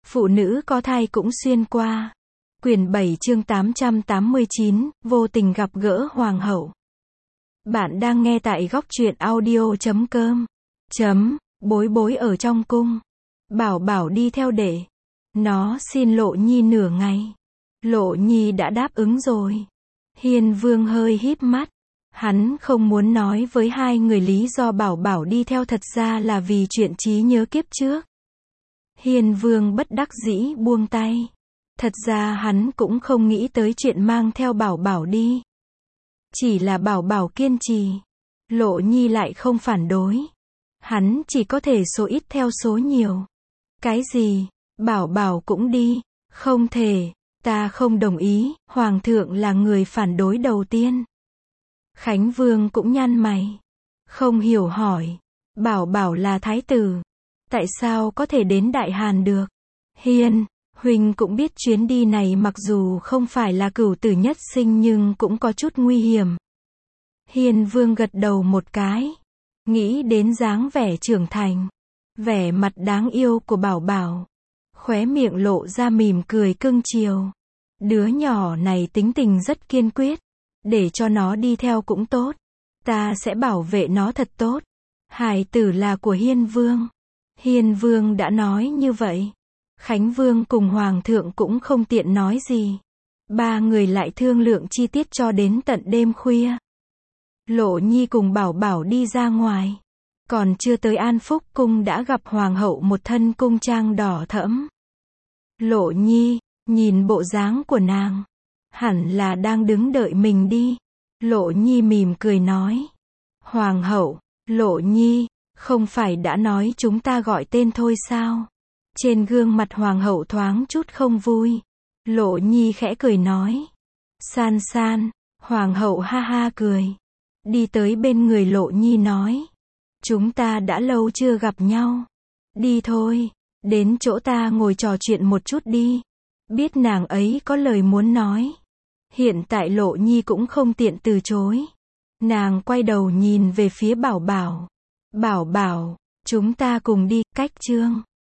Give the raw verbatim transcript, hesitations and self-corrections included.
Phụ nữ có thai cũng xuyên qua. Quyển bảy chương tám trăm tám mươi chín, vô tình gặp gỡ hoàng hậu. Bạn đang nghe tại góc truyện audio chấm com. Chấm, bối bối ở trong cung. Bảo Bảo đi theo để. Nó xin Lộ Nhi nửa ngày. Lộ Nhi đã đáp ứng rồi. Hiên Vương hơi híp mắt. Hắn không muốn nói với hai người lý do Bảo Bảo đi theo thật ra là vì chuyện trí nhớ kiếp trước. Hiên Vương bất đắc dĩ buông tay. Thật ra hắn cũng không nghĩ tới chuyện mang theo Bảo Bảo đi. Chỉ là Bảo Bảo kiên trì. Lộ Nhi lại không phản đối. Hắn chỉ có thể số ít theo số nhiều. Cái gì? Bảo Bảo cũng đi. Không thể. Ta không đồng ý. Hoàng thượng là người phản đối đầu tiên. Khánh Vương cũng nhăn mày. Không hiểu hỏi. Bảo Bảo là thái tử. Tại sao có thể đến Đại Hàn được? Hiên, huynh cũng biết chuyến đi này mặc dù không phải là cửu tử nhất sinh nhưng cũng có chút nguy hiểm. Hiên Vương gật đầu một cái. Nghĩ đến dáng vẻ trưởng thành. Vẻ mặt đáng yêu của Bảo Bảo. Khóe miệng lộ ra mỉm cười cưng chiều. Đứa nhỏ này tính tình rất kiên quyết. Để cho nó đi theo cũng tốt. Ta sẽ bảo vệ nó thật tốt. Hài tử là của Hiên Vương. Hiên Vương đã nói như vậy. Khánh Vương cùng Hoàng thượng cũng không tiện nói gì. Ba người lại thương lượng chi tiết cho đến tận đêm khuya. Lộ Nhi cùng Bảo Bảo đi ra ngoài. Còn chưa tới An Phúc cung đã gặp Hoàng hậu một thân cung trang đỏ thẫm. Lộ Nhi, nhìn bộ dáng của nàng. Hẳn là đang đứng đợi mình đi. Lộ Nhi mỉm cười nói. Hoàng hậu, Lộ Nhi, không phải đã nói chúng ta gọi tên thôi sao? Trên gương mặt Hoàng hậu thoáng chút không vui. Lộ Nhi khẽ cười nói. San san, Hoàng hậu ha ha cười. Đi tới bên người Lộ Nhi nói. Chúng ta đã lâu chưa gặp nhau. Đi thôi, đến chỗ ta ngồi trò chuyện một chút đi. Biết nàng ấy có lời muốn nói. Hiện tại Lộ Nhi cũng không tiện từ chối. Nàng quay đầu nhìn về phía Bảo Bảo. Bảo Bảo, chúng ta cùng đi, cách chương.